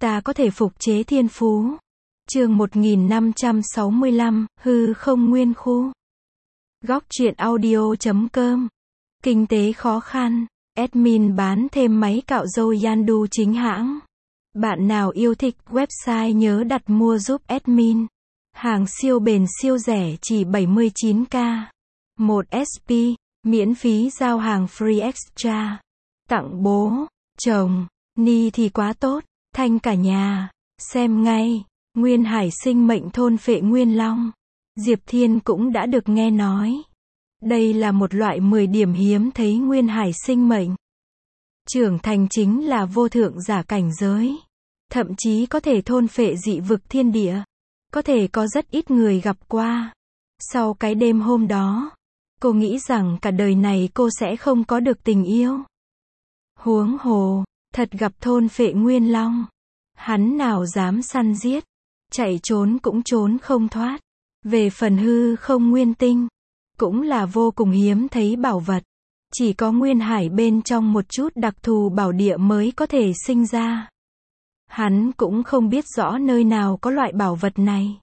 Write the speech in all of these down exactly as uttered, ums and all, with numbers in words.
ta có thể phục chế thiên phú. Chương một nghìn năm trăm sáu mươi lăm, hư không nguyên khu. Góc truyện audio chấm com. Kinh tế khó khăn. Admin bán thêm máy cạo râu Yandu chính hãng. Bạn nào yêu thích website nhớ đặt mua giúp admin. Hàng siêu bền siêu rẻ chỉ bảy mươi chín k. một ét pê, miễn phí giao hàng free extra. Tặng bố, chồng, ni thì quá tốt, thanh cả nhà. Xem ngay, Nguyên Hải sinh mệnh thôn phệ Nguyên Long. Diệp Thiên cũng đã được nghe nói. Đây là một loại mười điểm hiếm thấy Nguyên Hải sinh mệnh. Trưởng thành chính là vô thượng giả cảnh giới. Thậm chí có thể thôn phệ dị vực thiên địa. Có thể có rất ít người gặp qua. Sau cái đêm hôm đó, cô nghĩ rằng cả đời này cô sẽ không có được tình yêu. Huống hồ, thật gặp thôn phệ Nguyên Long. Hắn nào dám săn giết. Chạy trốn cũng trốn không thoát. Về phần hư không nguyên tinh, cũng là vô cùng hiếm thấy bảo vật. Chỉ có Nguyên Hải bên trong một chút đặc thù bảo địa mới có thể sinh ra. Hắn cũng không biết rõ nơi nào có loại bảo vật này.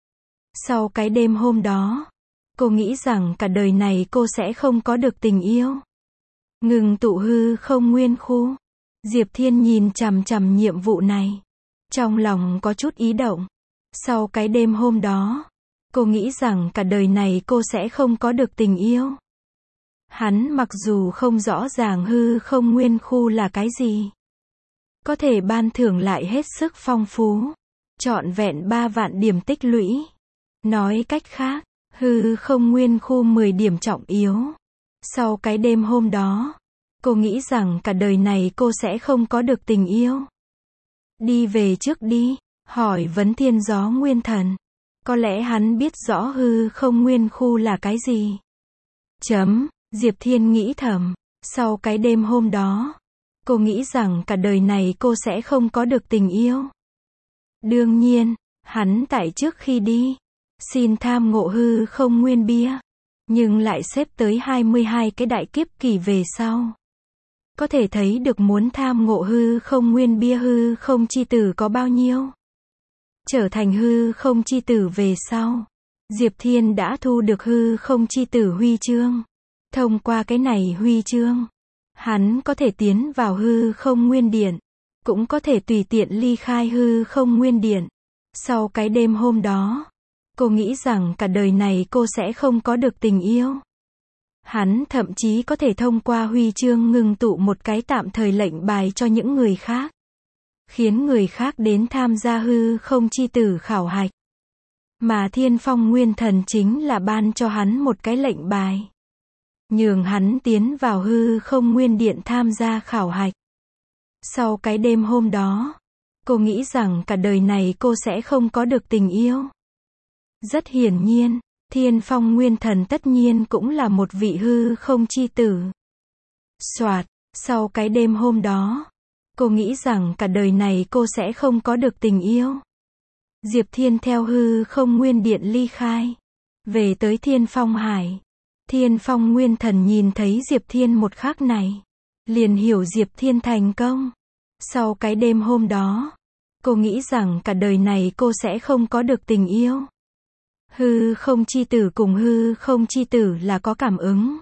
Sau cái đêm hôm đó, cô nghĩ rằng cả đời này cô sẽ không có được tình yêu. Ngừng tụ hư không nguyên khu. Diệp Thiên nhìn chằm chằm nhiệm vụ này. Trong lòng có chút ý động. Sau cái đêm hôm đó, cô nghĩ rằng cả đời này cô sẽ không có được tình yêu. Hắn mặc dù không rõ ràng hư không nguyên khu là cái gì, có thể ban thưởng lại hết sức phong phú. Trọn vẹn ba vạn điểm tích lũy. Nói cách khác, hư không nguyên khu mười điểm trọng yếu. Sau cái đêm hôm đó, cô nghĩ rằng cả đời này cô sẽ không có được tình yêu. Đi về trước đi, hỏi vấn Thiên Gió Nguyên Thần. Có lẽ hắn biết rõ hư không nguyên khu là cái gì. Chấm, Diệp Thiên nghĩ thầm. Sau cái đêm hôm đó, cô nghĩ rằng cả đời này cô sẽ không có được tình yêu. Đương nhiên, hắn tại trước khi đi, xin tham ngộ hư không nguyên bia. Nhưng lại xếp tới hai mươi hai cái đại kiếp kỳ về sau. Có thể thấy được muốn tham ngộ hư không nguyên bia hư không chi tử có bao nhiêu. Trở thành hư không chi tử về sau, Diệp Thiên đã thu được hư không chi tử huy chương. Thông qua cái này huy chương, hắn có thể tiến vào hư không nguyên điện, cũng có thể tùy tiện ly khai hư không nguyên điện. Sau cái đêm hôm đó, cô nghĩ rằng cả đời này cô sẽ không có được tình yêu. Hắn thậm chí có thể thông qua huy chương ngưng tụ một cái tạm thời lệnh bài cho những người khác. Khiến người khác đến tham gia hư không chi tử khảo hạch. Mà Thiên Phong Nguyên Thần chính là ban cho hắn một cái lệnh bài. Nhường hắn tiến vào hư không nguyên điện tham gia khảo hạch. Sau cái đêm hôm đó, cô nghĩ rằng cả đời này cô sẽ không có được tình yêu. Rất hiển nhiên, Thiên Phong Nguyên Thần tất nhiên cũng là một vị hư không chi tử. Soạt, sau cái đêm hôm đó, cô nghĩ rằng cả đời này cô sẽ không có được tình yêu. Diệp Thiên theo hư không nguyên điện ly khai. Về tới Thiên Phong Hải. Thiên Phong Nguyên Thần nhìn thấy Diệp Thiên một khắc này. Liền hiểu Diệp Thiên thành công. Sau cái đêm hôm đó, cô nghĩ rằng cả đời này cô sẽ không có được tình yêu. Hư không chi tử cùng hư không chi tử là có cảm ứng.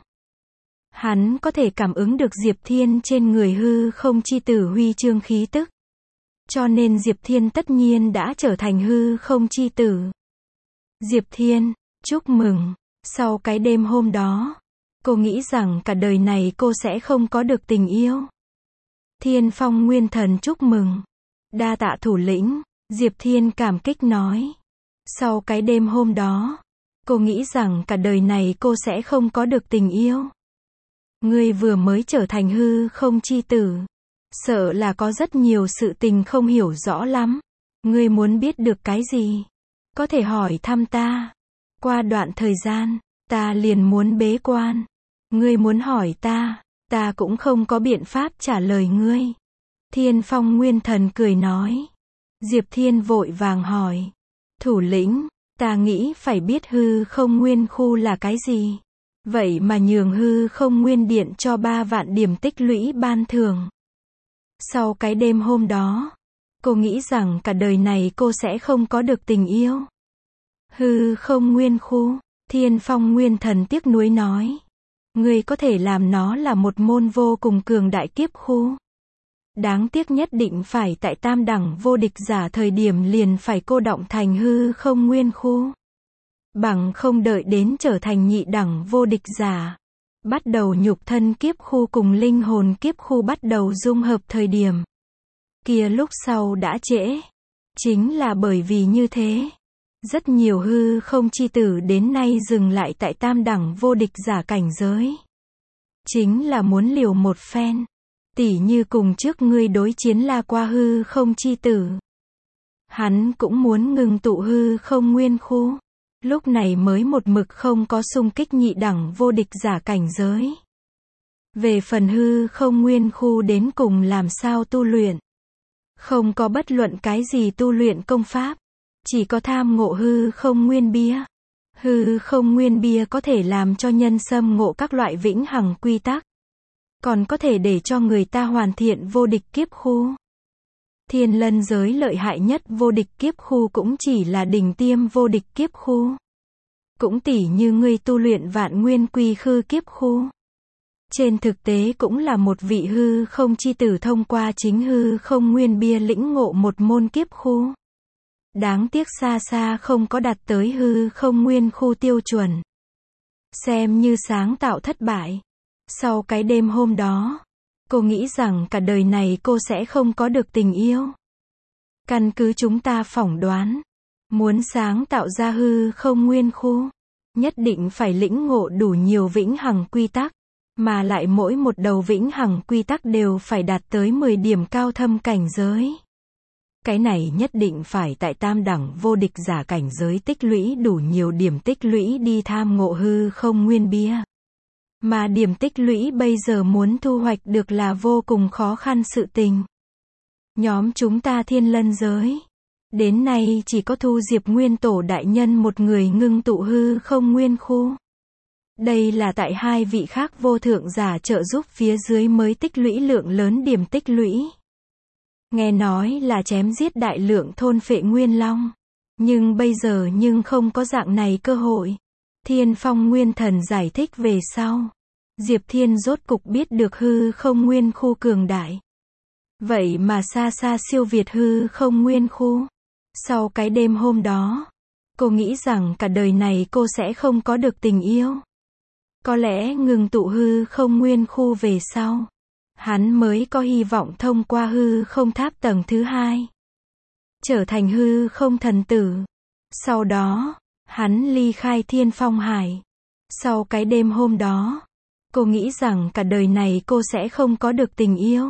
Hắn có thể cảm ứng được Diệp Thiên trên người hư không chi tử huy chương khí tức. Cho nên Diệp Thiên tất nhiên đã trở thành hư không chi tử. Diệp Thiên, chúc mừng. Sau cái đêm hôm đó, cô nghĩ rằng cả đời này cô sẽ không có được tình yêu. Thiên Phong Nguyên Thần chúc mừng. Đa tạ thủ lĩnh, Diệp Thiên cảm kích nói. Sau cái đêm hôm đó, cô nghĩ rằng cả đời này cô sẽ không có được tình yêu. Ngươi vừa mới trở thành hư không chi tử. Sợ là có rất nhiều sự tình không hiểu rõ lắm. Ngươi muốn biết được cái gì? Có thể hỏi thăm ta. Qua đoạn thời gian, ta liền muốn bế quan. Ngươi muốn hỏi ta, ta cũng không có biện pháp trả lời ngươi. Thiên Phong Nguyên Thần cười nói. Diệp Thiên vội vàng hỏi. Thủ lĩnh, ta nghĩ phải biết hư không nguyên khu là cái gì. Vậy mà nhường hư không nguyên điện cho ba vạn điểm tích lũy ban thưởng. Sau cái đêm hôm đó, Cô nghĩ rằng cả đời này cô sẽ không có được tình yêu. Hư không nguyên khu. Thiên Phong Nguyên Thần tiếc nuối nói. Ngươi có thể làm nó là một môn vô cùng cường đại kiếp khu. Đáng tiếc nhất định phải tại tam đẳng vô địch giả thời điểm liền phải cô động thành hư không nguyên khu. Bằng không đợi đến trở thành nhị đẳng vô địch giả. Bắt đầu nhục thân kiếp khu cùng linh hồn kiếp khu bắt đầu dung hợp thời điểm. Kia lúc sau đã trễ. Chính là bởi vì như thế. Rất nhiều hư không chi tử đến nay dừng lại tại tam đẳng vô địch giả cảnh giới. Chính là muốn liều một phen. Tỉ như cùng trước ngươi đối chiến La Qua hư không chi tử. Hắn cũng muốn ngừng tụ hư không nguyên khu. Lúc này mới một mực không có xung kích nhị đẳng vô địch giả cảnh giới. Về phần hư không nguyên khu đến cùng làm sao tu luyện. Không có bất luận cái gì tu luyện công pháp. Chỉ có tham ngộ hư không nguyên bia. Hư không nguyên bia có thể làm cho nhân xâm ngộ các loại vĩnh hằng quy tắc. Còn có thể để cho người ta hoàn thiện vô địch kiếp khu. Thiên lân giới lợi hại nhất vô địch kiếp khu cũng chỉ là đỉnh tiêm vô địch kiếp khu. Cũng tỉ như ngươi tu luyện vạn nguyên quy khư kiếp khu. Trên thực tế cũng là một vị hư không chi tử thông qua chính hư không nguyên bia lĩnh ngộ một môn kiếp khu. Đáng tiếc xa xa không có đạt tới hư không nguyên khu tiêu chuẩn. Xem như sáng tạo thất bại. Sau cái đêm hôm đó, cô nghĩ rằng cả đời này cô sẽ không có được tình yêu. Căn cứ chúng ta phỏng đoán, muốn sáng tạo ra hư không nguyên khu, nhất định phải lĩnh ngộ đủ nhiều vĩnh hằng quy tắc, mà lại mỗi một đầu vĩnh hằng quy tắc đều phải đạt tới mười điểm cao thâm cảnh giới. Cái này nhất định phải tại tam đẳng vô địch giả cảnh giới tích lũy đủ nhiều điểm tích lũy đi tham ngộ hư không nguyên bia. Mà điểm tích lũy bây giờ muốn thu hoạch được là vô cùng khó khăn sự tình. Nhóm chúng ta thiên lân giới. Đến nay chỉ có Thu Diệp Nguyên Tổ đại nhân một người ngưng tụ hư không nguyên khu. Đây là tại hai vị khác vô thượng giả trợ giúp phía dưới mới tích lũy lượng lớn điểm tích lũy. Nghe nói là chém giết đại lượng thôn phệ nguyên long. Nhưng bây giờ nhưng không có dạng này cơ hội. Thiên Phong Nguyên Thần giải thích về sau. Diệp Thiên rốt cục biết được hư không nguyên khu cường đại. Vậy mà xa xa siêu việt hư không nguyên khu. Sau cái đêm hôm đó, cô nghĩ rằng cả đời này cô sẽ không có được tình yêu. Có lẽ ngừng tụ hư không nguyên khu về sau. Hắn mới có hy vọng thông qua hư không tháp tầng thứ hai. Trở thành hư không thần tử. Sau đó, hắn ly khai thiên phong hải. Sau cái đêm hôm đó, cô nghĩ rằng cả đời này cô sẽ không có được tình yêu.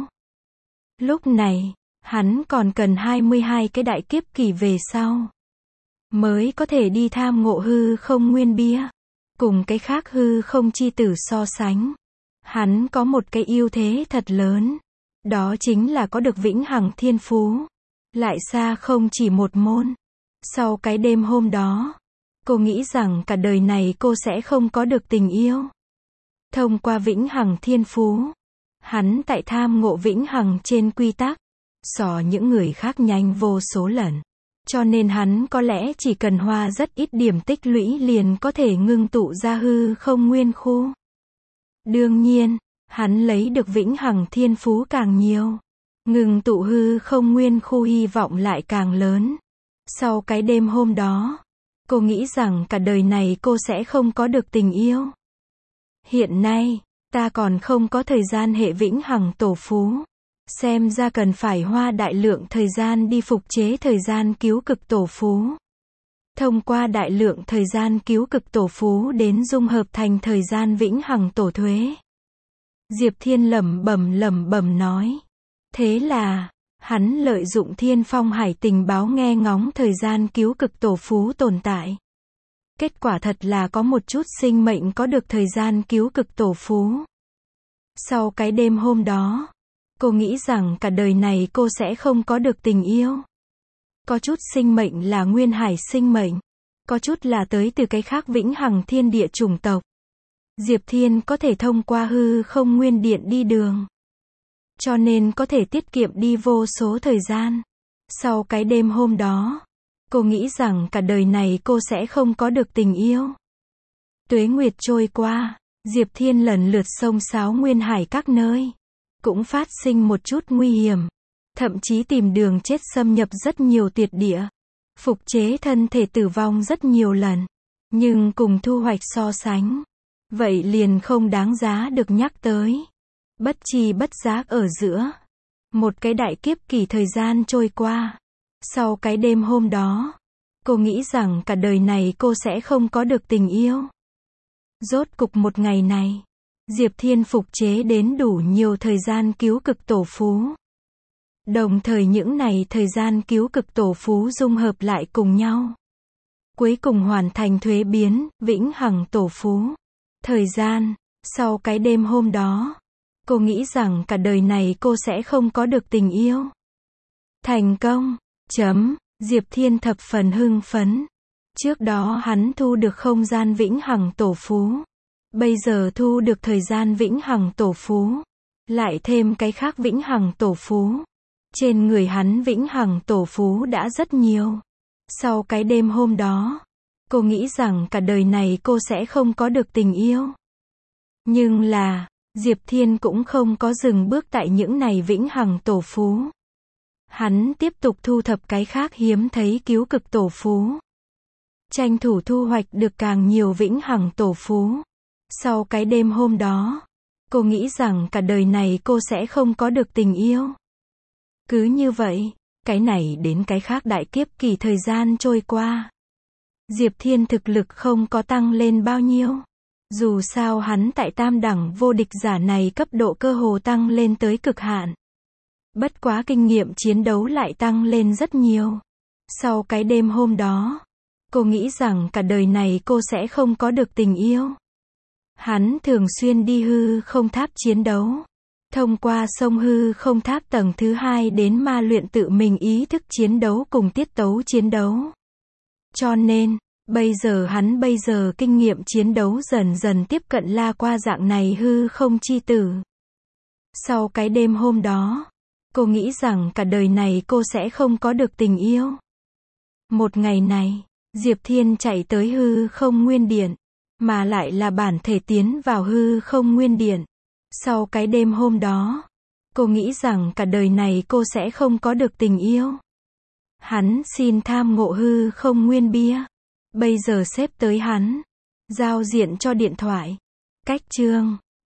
Lúc này, hắn còn cần hai mươi hai cái đại kiếp kỳ về sau. Mới có thể đi tham ngộ hư không nguyên bia. Cùng cái khác hư không chi tử so sánh. Hắn có một cái ưu thế thật lớn. Đó chính là có được vĩnh hằng thiên phú. Lại xa không chỉ một môn. Sau cái đêm hôm đó, cô nghĩ rằng cả đời này cô sẽ không có được tình yêu. Thông qua vĩnh hằng thiên phú, hắn tại tham ngộ vĩnh hằng trên quy tắc, so những người khác nhanh vô số lần. Cho nên hắn có lẽ chỉ cần hoa rất ít điểm tích lũy liền có thể ngưng tụ ra hư không nguyên khu. Đương nhiên, hắn lấy được vĩnh hằng thiên phú càng nhiều. Ngừng tụ hư không nguyên khu hy vọng lại càng lớn. Sau cái đêm hôm đó, cô nghĩ rằng cả đời này cô sẽ không có được tình yêu. Hiện nay, ta còn không có thời gian hệ vĩnh hằng tổ phú. Xem ra cần phải hoa đại lượng thời gian đi phục chế thời gian cứu cực tổ phú. Thông qua đại lượng thời gian cứu cực tổ phú đến dung hợp thành thời gian vĩnh hằng tổ thuế. Diệp Thiên lẩm bẩm lẩm bẩm nói. Thế là, hắn lợi dụng Thiên Phong Hải tình báo nghe ngóng thời gian cứu cực tổ phú tồn tại. Kết quả thật là có một chút sinh mệnh có được thời gian cứu cực tổ phú. Sau cái đêm hôm đó, cô nghĩ rằng cả đời này cô sẽ không có được tình yêu. Có chút sinh mệnh là nguyên hải sinh mệnh. Có chút là tới từ cái khác vĩnh hằng thiên địa chủng tộc. Diệp Thiên có thể thông qua hư không nguyên điện đi đường. Cho nên có thể tiết kiệm đi vô số thời gian. Sau cái đêm hôm đó, cô nghĩ rằng cả đời này cô sẽ không có được tình yêu. Tuế nguyệt trôi qua, Diệp Thiên lần lượt xông xáo nguyên hải các nơi. Cũng phát sinh một chút nguy hiểm. Thậm chí tìm đường chết xâm nhập rất nhiều tuyệt địa. Phục chế thân thể tử vong rất nhiều lần. Nhưng cùng thu hoạch so sánh, vậy liền không đáng giá được nhắc tới. Bất tri bất giác ở giữa, một cái đại kiếp kỳ thời gian trôi qua. Sau cái đêm hôm đó, cô nghĩ rằng cả đời này cô sẽ không có được tình yêu. Rốt cục một ngày này, Diệp Thiên phục chế đến đủ nhiều thời gian cứu cực tổ phú. Đồng thời những này thời gian cứu cực tổ phú dung hợp lại cùng nhau. Cuối cùng hoàn thành thuế biến, vĩnh hằng tổ phú. Thời gian, sau cái đêm hôm đó, cô nghĩ rằng cả đời này cô sẽ không có được tình yêu. Thành công, chấm, Diệp Thiên thập phần hưng phấn. Trước đó hắn thu được không gian vĩnh hằng tổ phú. Bây giờ thu được thời gian vĩnh hằng tổ phú. Lại thêm cái khác vĩnh hằng tổ phú. Trên người hắn vĩnh hằng tổ phú đã rất nhiều. Sau cái đêm hôm đó, cô nghĩ rằng cả đời này cô sẽ không có được tình yêu. Nhưng là, Diệp Thiên cũng không có dừng bước tại những này vĩnh hằng tổ phú. Hắn tiếp tục thu thập cái khác hiếm thấy cứu cực tổ phú. Tranh thủ thu hoạch được càng nhiều vĩnh hằng tổ phú. Sau cái đêm hôm đó, cô nghĩ rằng cả đời này cô sẽ không có được tình yêu. Cứ như vậy, cái này đến cái khác đại kiếp kỳ thời gian trôi qua. Diệp Thiên thực lực không có tăng lên bao nhiêu. Dù sao hắn tại tam đẳng vô địch giả này cấp độ cơ hồ tăng lên tới cực hạn. Bất quá kinh nghiệm chiến đấu lại tăng lên rất nhiều. Sau cái đêm hôm đó, cô nghĩ rằng cả đời này cô sẽ không có được tình yêu. Hắn thường xuyên đi hư không tháp chiến đấu. Thông qua sông hư không tháp tầng thứ hai đến ma luyện tự mình ý thức chiến đấu cùng tiết tấu chiến đấu. Cho nên, bây giờ hắn bây giờ kinh nghiệm chiến đấu dần dần tiếp cận la qua dạng này hư không chi tử. Sau cái đêm hôm đó, cô nghĩ rằng cả đời này cô sẽ không có được tình yêu. Một ngày này, Diệp Thiên chạy tới hư không nguyên điện, mà lại là bản thể tiến vào hư không nguyên điện. Sau cái đêm hôm đó, cô nghĩ rằng cả đời này cô sẽ không có được tình yêu. Hắn xin tham ngộ hư không nguyên bia. Bây giờ xếp tới hắn. Giao diện cho điện thoại. Cách chương